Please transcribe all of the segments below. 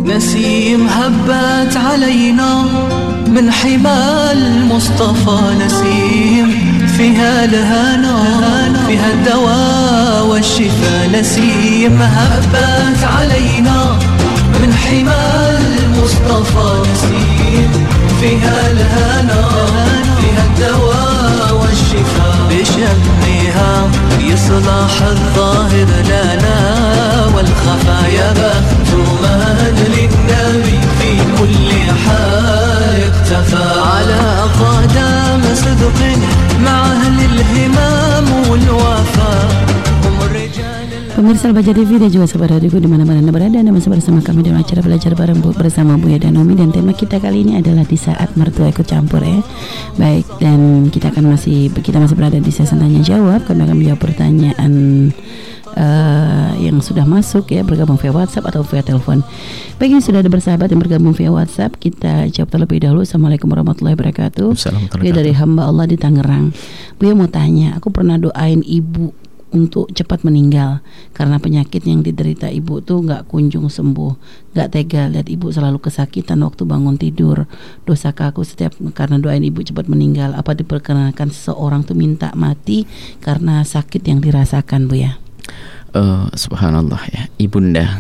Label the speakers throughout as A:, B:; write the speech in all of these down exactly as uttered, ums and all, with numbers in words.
A: نسيم هبت علينا من حمى المصطفى نسيم فيها الهنا فيها الدواء والشفاء نسيم هبت علينا من حمى المصطفى نسيم فيها الهنا فيها الدواء والشفاء بشمها يصلح الظاهر لنا والخفايا بخت من للنبي في كل حال اكتفى على قدم صدق مع أهل الهمام والوفاء هم الرجال.
B: Pemirsa Al-Baja T V dan juga sahabat radioku dimana-mana Anda berada, Anda masih bersama kami dalam acara belajar bareng bersama Buya dan Umi, dan tema kita kali ini adalah di saat mertua ikut campur ya. Baik, dan kita akan masih kita masih berada di sesi tanya jawab. Kami akan menjawab pertanyaan uh, yang sudah masuk ya, bergabung via WhatsApp atau via telepon. Bagi yang sudah ada bersahabat yang bergabung via WhatsApp, kita jawab terlebih dahulu. Assalamualaikum warahmatullahi wabarakatuh. Buya dari hamba Allah di Tangerang. Buya mau tanya, aku pernah doain ibu untuk cepat meninggal karena penyakit yang diderita ibu tuh nggak kunjung sembuh. Nggak tega lihat ibu selalu kesakitan waktu bangun tidur. Dosakah aku setiap karena doain ibu cepat meninggal? Apa diperkenankan seseorang tuh minta mati karena sakit yang dirasakan, Bu ya?
C: Uh, subhanallah ya, ibunda.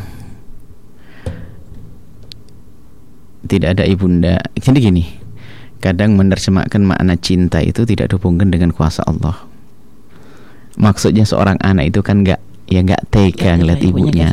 C: Tidak ada ibunda. Jadi gini, kadang menerjemahkan makna cinta itu tidak dihubungkan dengan kuasa Allah. Maksudnya seorang anak itu kan nggak ya nggak tega ngeliat ibunya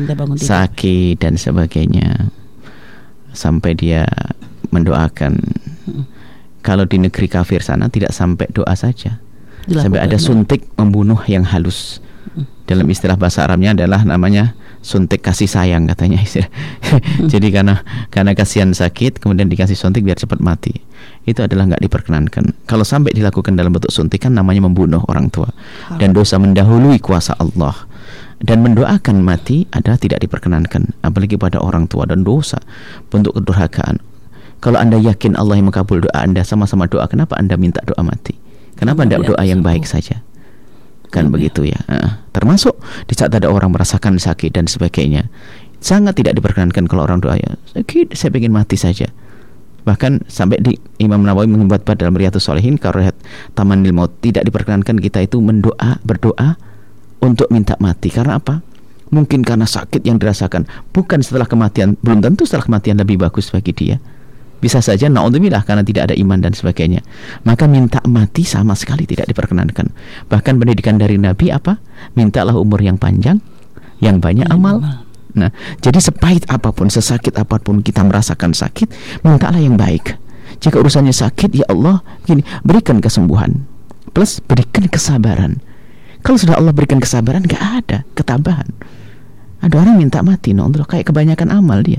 C: sakit dan sebagainya, sampai dia mendoakan. Hmm. Kalau di negeri kafir sana tidak sampai doa saja, dilakukan, sampai ada suntik membunuh yang halus. Hmm. Dalam istilah bahasa Arabnya adalah namanya suntik kasih sayang katanya. Hmm. Jadi karena karena kasihan sakit kemudian dikasih suntik biar cepat mati. Itu adalah nggak diperkenankan. Kalau sampai dilakukan dalam bentuk suntikan namanya membunuh orang tua dan dosa mendahului kuasa Allah. Dan mendoakan mati adalah tidak diperkenankan, apalagi pada orang tua, dan dosa bentuk kedurhakaan. Kalau Anda yakin Allah yang mengabul doa Anda, sama-sama doa, kenapa Anda minta doa mati? Kenapa Anda doa yang baik saja? Kan begitu ya. Nah, termasuk di saat ada orang merasakan sakit dan sebagainya, sangat tidak diperkenankan kalau orang doa ya sakit, saya ingin mati saja. Bahkan sampai di Imam Nawawi membuat bab dalam Riyadhus Shalihin karahat tamannil maut, tidak diperkenankan kita itu mendoa berdoa untuk minta mati. Karena apa? Mungkin karena sakit yang dirasakan, bukan setelah kematian. Belum tentu setelah kematian lebih bagus bagi dia. Bisa saja naudzubillah karena tidak ada iman dan sebagainya. Maka minta mati sama sekali tidak diperkenankan. Bahkan pendidikan dari Nabi apa? Mintalah umur yang panjang, yang banyak amal. Nah, jadi sepahit apapun, sesakit apapun kita merasakan sakit, mintalah yang baik. Jika urusannya sakit, ya Allah, gini, berikan kesembuhan plus berikan kesabaran. Kalau sudah Allah berikan kesabaran, gak ada ketabahan. Ada orang minta mati, no, kayak kebanyakan amal dia.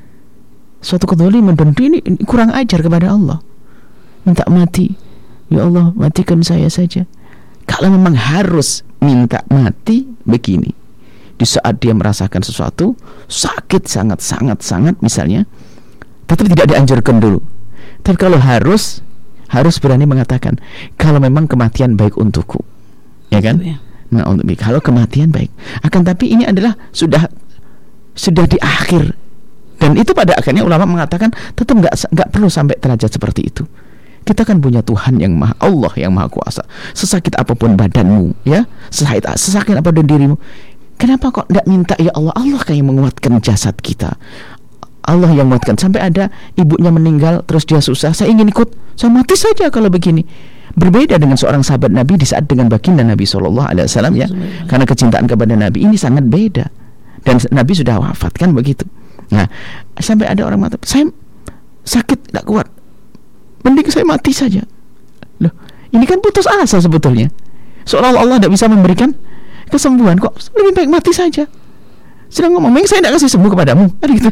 C: Suatu kezaliman dan ini, ini kurang ajar kepada Allah. Minta mati, ya Allah, matikan saya saja. Kalau memang harus minta mati, begini. Di saat dia merasakan sesuatu sakit sangat-sangat-sangat misalnya, tetap tidak dianjurkan dulu. Tapi kalau harus, harus berani mengatakan kalau memang kematian baik untukku, ya kan? Ya. Nah, untuk kalau kematian baik. Akan tapi ini adalah sudah sudah di akhir, dan itu pada akhirnya ulama mengatakan tetap nggak nggak perlu sampai derajat seperti itu. Kita kan punya Tuhan yang maha, Allah yang maha kuasa. Sesakit apapun badanmu, ya, sesakit sesakit apapun dirimu. Kenapa kok tidak minta ya Allah? Allah kan yang menguatkan jasad kita. Allah yang menguatkan. Sampai ada ibunya meninggal terus dia susah, saya ingin ikut, saya mati saja kalau begini. Berbeda dengan seorang sahabat Nabi di saat dengan baginda Nabi shallallahu alaihi wasallam ya. Karena kecintaan kepada Nabi ini sangat beda. Dan Nabi sudah wafat kan begitu. Nah, sampai ada orang mengatakan, saya sakit tidak kuat, mending saya mati saja. Loh, ini kan putus asa sebetulnya. Seolah-olah Allah tidak bisa memberikan kesembuhan, kok lebih baik mati saja. Sedang ngomong, memang saya tidak kasih sembuh kepadamu, kan gitu.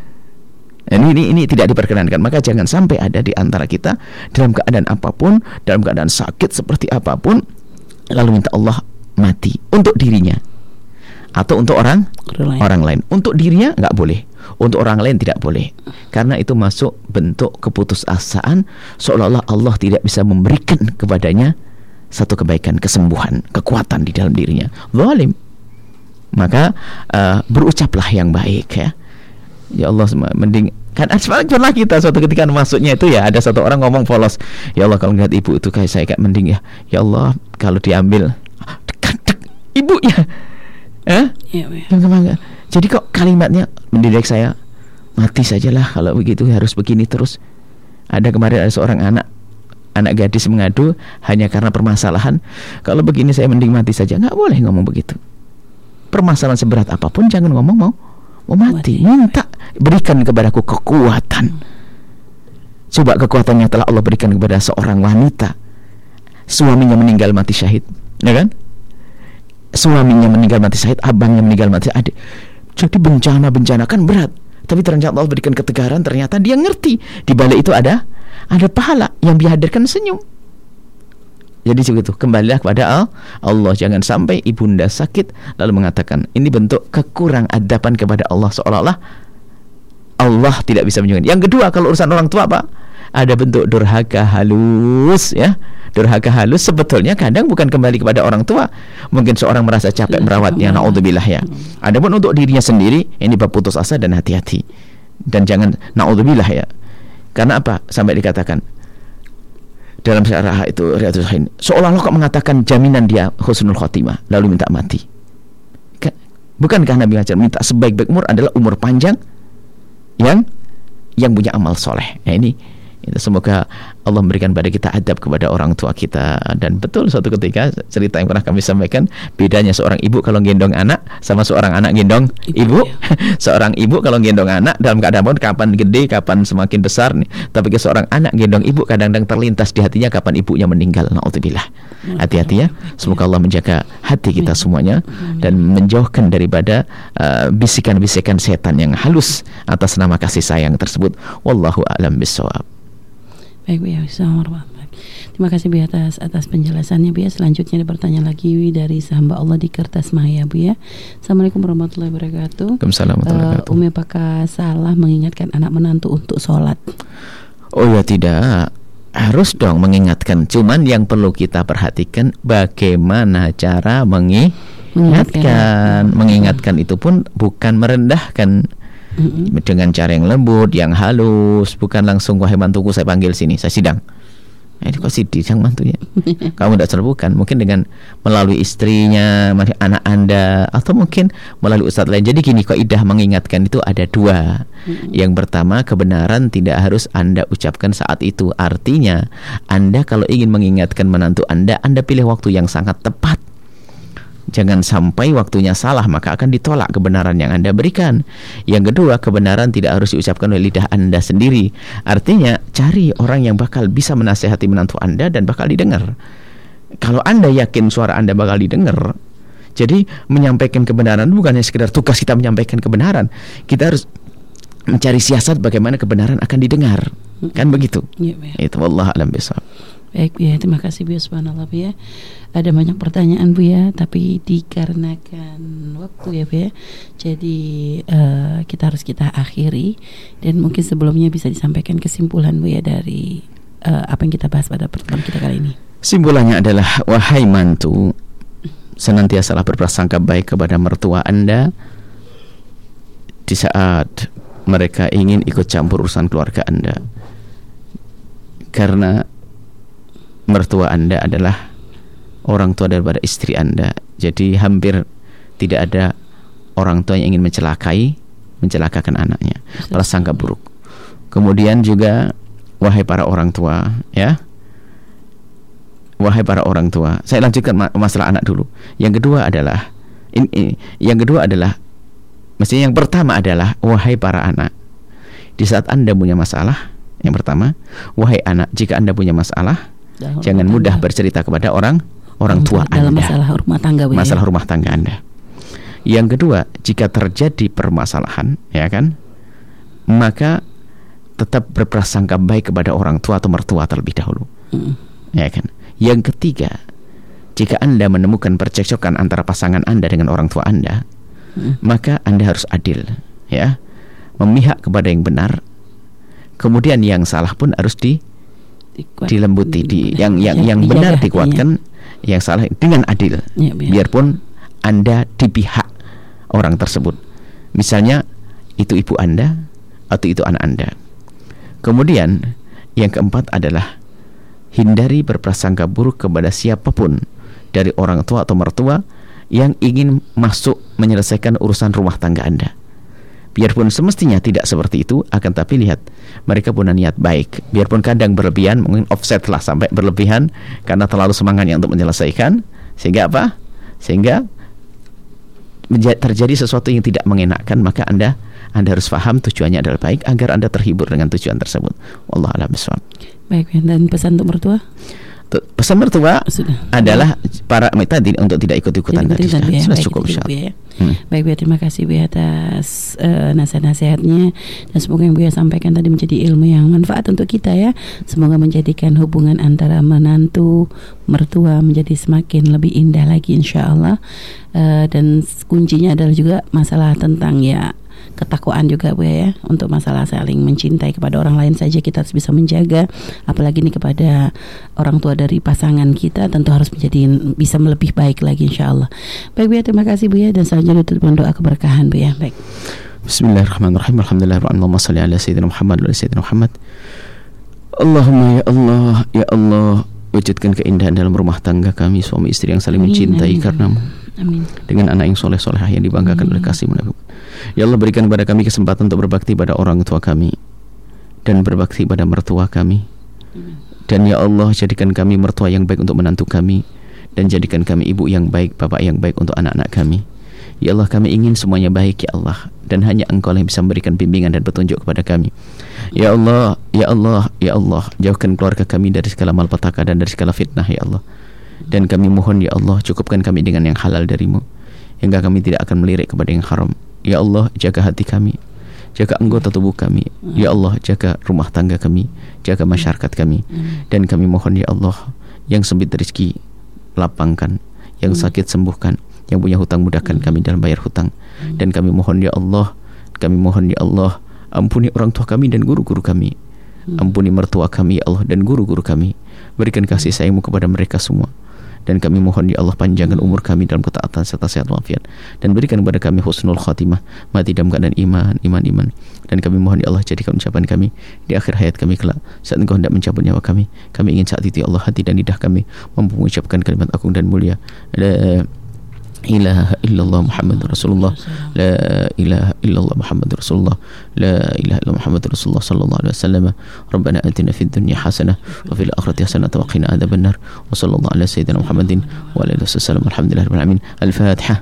C: Ini, ini ini tidak diperkenankan. Maka jangan sampai ada di antara kita dalam keadaan apapun, dalam keadaan sakit seperti apapun, lalu minta Allah mati untuk dirinya atau untuk orang orang lain. Orang lain. Untuk dirinya nggak boleh, untuk orang lain tidak boleh. Karena itu masuk bentuk keputusasaan, seolah-olah Allah tidak bisa memberikan kepadanya satu kebaikan, kesembuhan, kekuatan di dalam dirinya. Zalim. Maka uh, berucaplah yang baik ya. Ya Allah, mending kan pernah kita suatu ketika masuknya itu ya ada satu orang ngomong polos, ya Allah kalau ngeliat ibu itu kayak saya kayak mending ya, ya Allah kalau diambil dekat ibunya, eh? Ya, ya. Jadi kok kalimatnya mendidik saya mati sajalah kalau begitu, harus begini terus. Ada kemarin ada seorang anak anak gadis mengadu hanya karena permasalahan, kalau begini saya mending mati saja. Nggak boleh ngomong begitu. Permasalahan seberat apapun jangan ngomong mau mau mati. Minta berikan kepadaku kekuatan. Coba kekuatannya telah Allah berikan kepada seorang wanita, suaminya meninggal mati syahid, ya kan? Suaminya meninggal mati syahid, abangnya meninggal mati adik. Jadi bencana-bencana kan berat, tapi ternyata Allah berikan ketegaran. Ternyata dia ngerti di balik itu ada ada pahala yang dihadirkan senyum. Jadi begitu, kembalilah kepada Allah. Jangan sampai ibunda sakit lalu mengatakan ini bentuk kekurang adaban kepada Allah, seolah-olah Allah tidak bisa menyembuhkan. Yang kedua, kalau urusan orang tua Pak, ada bentuk durhaka halus ya. Durhaka halus sebetulnya kadang bukan kembali kepada orang tua. Mungkin seorang merasa capek merawatnya, naudzubillah ya. Adapun untuk dirinya sendiri, ini bab putus asa dan hati-hati. Dan jangan naudzubillah ya. Karena apa? Sampai dikatakan dalam syarah itu Riyadhus Shalihin, seolah-olah kok mengatakan jaminan dia husnul khotimah lalu minta mati. Bukankah Nabi ngajar minta sebaik-baik umur adalah umur panjang yang yang punya amal soleh. Nah ini, itu semoga Allah memberikan pada kita adab kepada orang tua kita. Dan betul suatu ketika cerita yang pernah kami sampaikan, bedanya seorang ibu kalau gendong anak sama seorang anak gendong ibu, ibu. Ya. Seorang ibu kalau gendong anak dalam keadaan pun kapan gede, kapan semakin besar nih. Tapi ke seorang anak gendong ibu kadang-kadang terlintas di hatinya kapan ibunya meninggal. Naudzubillah. Hati-hati ya. Semoga Allah menjaga hati kita semuanya dan menjauhkan daripada uh, bisikan-bisikan setan yang halus atas nama kasih sayang tersebut. Wallahu a'lam bishawab.
B: Baik Bu ya, terima kasih Bu ya atas atas penjelasannya Bu ya. Selanjutnya ada pertanyaan lagi dari hamba Allah di Kertas Maya Bu ya. Assalamualaikum warahmatullahi wabarakatuh.
C: Waalaikumsalam warahmatullahi wabarakatuh.
B: Uh, Umi apakah salah mengingatkan anak menantu untuk sholat?
C: Oh ya tidak, harus dong mengingatkan. Cuman yang perlu kita perhatikan bagaimana cara mengingatkan. Mengingatkan, mengingatkan itu pun bukan merendahkan. Mm-hmm. Dengan cara yang lembut, yang halus, bukan langsung wahai mantuku saya panggil sini, saya sidang. Nah, ini kok sidang mantunya? Kamu tidak serbukan, mungkin dengan melalui istrinya, anak Anda, atau mungkin melalui ustadz lain. Jadi gini, kaidah mengingatkan itu ada dua. Mm-hmm. Yang pertama, kebenaran tidak harus Anda ucapkan saat itu. Artinya, Anda kalau ingin mengingatkan menantu Anda, Anda pilih waktu yang sangat tepat. Jangan sampai waktunya salah, maka akan ditolak kebenaran yang Anda berikan. Yang kedua, kebenaran tidak harus diucapkan oleh lidah Anda sendiri. Artinya, cari orang yang bakal bisa menasehati menantu Anda dan bakal didengar. Kalau Anda yakin suara Anda bakal didengar, jadi menyampaikan kebenaran bukan hanya sekedar tugas kita menyampaikan kebenaran. Kita harus mencari siasat bagaimana kebenaran akan didengar. Kan begitu? Ya, ya. Itu wallahu a'lam bishawab.
B: Baik Bu ya, terima kasih Bu ya, subhanallah Bu ya. Ada banyak pertanyaan Bu ya, tapi dikarenakan waktu ya Bu ya, jadi uh, kita harus kita akhiri. Dan mungkin sebelumnya bisa disampaikan kesimpulan Bu ya dari uh, apa yang kita bahas pada pertemuan kita kali ini. Simpulannya adalah, wahai mantu, senantiasalah berprasangka baik kepada mertua Anda di saat mereka ingin ikut campur urusan keluarga Anda. Karena mertua Anda adalah orang tua daripada istri Anda. Jadi hampir tidak ada orang tua yang ingin mencelakai, mencelakakan anaknya. Prasangka buruk. Kemudian juga, wahai para orang tua, ya, wahai para orang tua. Saya lanjutkan masalah anak dulu. Yang kedua adalah, ini, ini yang kedua adalah, mestinya yang pertama adalah, wahai para anak, di saat Anda punya masalah, yang pertama, wahai anak, jika Anda punya masalah, dalam jangan mudah tangga. bercerita kepada orang orang tua dalam Anda. Masalah rumah tangga, masalah ya? rumah tangga Anda. Yang kedua, jika terjadi permasalahan, ya kan, maka tetap berprasangka baik kepada orang tua atau mertua terlebih dahulu, mm. ya kan. Yang ketiga, jika Anda menemukan percekcokan antara pasangan Anda dengan orang tua Anda, mm. maka Anda harus adil, ya, memihak kepada yang benar. Kemudian yang salah pun harus di Dikuat, dilembuti, di yang yang yang benar dikuatkan, yang salah dengan adil. Ya, biarpun Anda di pihak orang tersebut. Misalnya
C: itu ibu Anda atau itu anak Anda. Kemudian yang keempat adalah hindari berprasangka buruk kepada siapapun dari orang tua atau mertua yang ingin masuk menyelesaikan urusan rumah tangga Anda. Biarpun semestinya tidak seperti itu, akan tapi lihat mereka punya niat baik. Biarpun kadang berlebihan, mungkin offset lah sampai berlebihan karena terlalu semangatnya untuk menyelesaikan, sehingga apa? Sehingga terjadi sesuatu yang tidak mengenakan. Maka Anda Anda harus paham tujuannya adalah baik agar Anda terhibur dengan tujuan tersebut. Wallahu a'lam bishawab.
B: Baik, dan pesan untuk mertua?
C: Pesan mertua Sudah. adalah para tadi untuk tidak ikut-ikutan tadi.
B: Ya.
C: Sudah
B: Baik,
C: cukup
B: cukup ya.
C: Hmm.
B: Baik, Bu, terima kasih Bu atas uh, nasihat-nasihatnya, dan semoga yang Bu sampaikan tadi menjadi ilmu yang manfaat untuk kita ya. Semoga menjadikan hubungan antara menantu mertua menjadi semakin lebih indah lagi insyaallah. Uh, dan kuncinya adalah juga masalah tentang ya ketakwaan juga Bu ya, untuk masalah saling mencintai kepada orang lain saja kita harus bisa menjaga, apalagi ini kepada orang tua dari pasangan kita tentu harus menjadi bisa lebih baik lagi insyaallah. Baik Bu ya, terima kasih Bu ya, dan selanjutnya tutup doa keberkahan Bu ya. Baik.
C: Bismillahirrahmanirrahim. Alhamdulillahirabbil alamin. Shalli ala sayyidina Muhammad wa ala sayyidina Muhammad. Allahumma ya Allah, ya Allah, wujudkan keindahan dalam rumah tangga kami, suami istri yang saling mencintai karenamu. Amin. Dengan anak yang soleh-solehah yang dibanggakan oleh kasih-Mu. Ya Allah, berikan kepada kami kesempatan untuk berbakti pada orang tua kami dan berbakti pada mertua kami. Dan ya Allah, jadikan kami mertua yang baik untuk menantu kami, dan jadikan kami ibu yang baik, bapak yang baik untuk anak-anak kami. Ya Allah, kami ingin semuanya baik ya Allah, dan hanya Engkau yang bisa memberikan bimbingan dan petunjuk kepada kami. Ya Allah, ya Allah, ya Allah, jauhkan keluarga kami dari segala malapetaka dan dari segala fitnah ya Allah. Dan kami mohon ya Allah, cukupkan kami dengan yang halal dari-Mu, hingga kami tidak akan melirik kepada yang haram. Ya Allah, jaga hati kami, jaga anggota tubuh kami. Ya Allah, jaga rumah tangga kami, jaga masyarakat kami. Dan kami mohon ya Allah, yang sempit rezeki lapangkan, yang sakit sembuhkan, yang punya hutang mudahkan kami dalam bayar hutang. Dan kami mohon ya Allah, kami mohon ya Allah, ampuni orang tua kami dan guru-guru kami. Ampuni mertua kami ya Allah dan guru-guru kami. Berikan kasih sayang-Mu kepada mereka semua. Dan kami mohon ya Allah, panjangkan umur kami dalam ketaatan serta sehat walafiat, dan berikan kepada kami husnul khatimah, mati dalam keadaan iman, iman, iman. Dan kami mohon ya Allah, jadikan ucapan kami di akhir hayat kami kelak, saat Engkau hendak mencabut nyawa kami. Kami ingin saat itu ya Allah, hati dan lidah kami mampu mengucapkan kalimat agung dan mulia, la ilaha illallah Muhammadur Rasulullah, la ilaha illallah Muhammadur Rasulullah, la ilaha illallah Muhammadur Rasulullah sallallahu alaihi wasallam. Rabbana atina fid dunya hasanah wa fil akhirati hasanah wa qina adzabannar. Wa sallallahu ala sayyidina Muhammadin wa ala alihi wasallam. Alhamdulillahirabbil alamin. Al-Fatihah.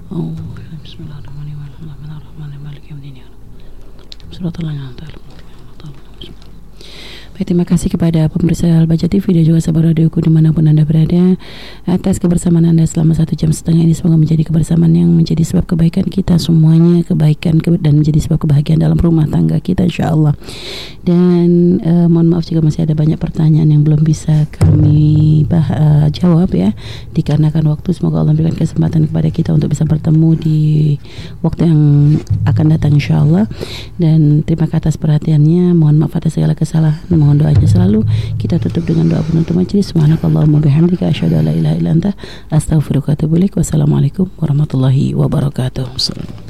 B: Baik, terima kasih kepada pemirsa Al-Baca T V dan juga sahabat radioku dimanapun Anda berada atas kebersamaan Anda selama satu jam setengah ini. Semoga menjadi kebersamaan yang menjadi sebab kebaikan kita semuanya, kebaikan dan menjadi sebab kebahagiaan dalam rumah tangga kita insya Allah. Dan eh, mohon maaf jika masih ada banyak pertanyaan yang belum bisa kami bah, uh, jawab ya, dikarenakan waktu. Semoga Allah memberikan kesempatan kepada kita untuk bisa bertemu di waktu yang akan datang insya Allah. Dan terima kasih atas perhatiannya. Mohon maaf atas segala kesalahan. Mohon doanya selalu. Kita tutup dengan doa penutup majelis. Subhanakallahumma bihamdika asyhadu an la ilaha illa anta astaghfiruka wa atubu ilaik. Wassalamualaikum warahmatullahi wabarakatuh.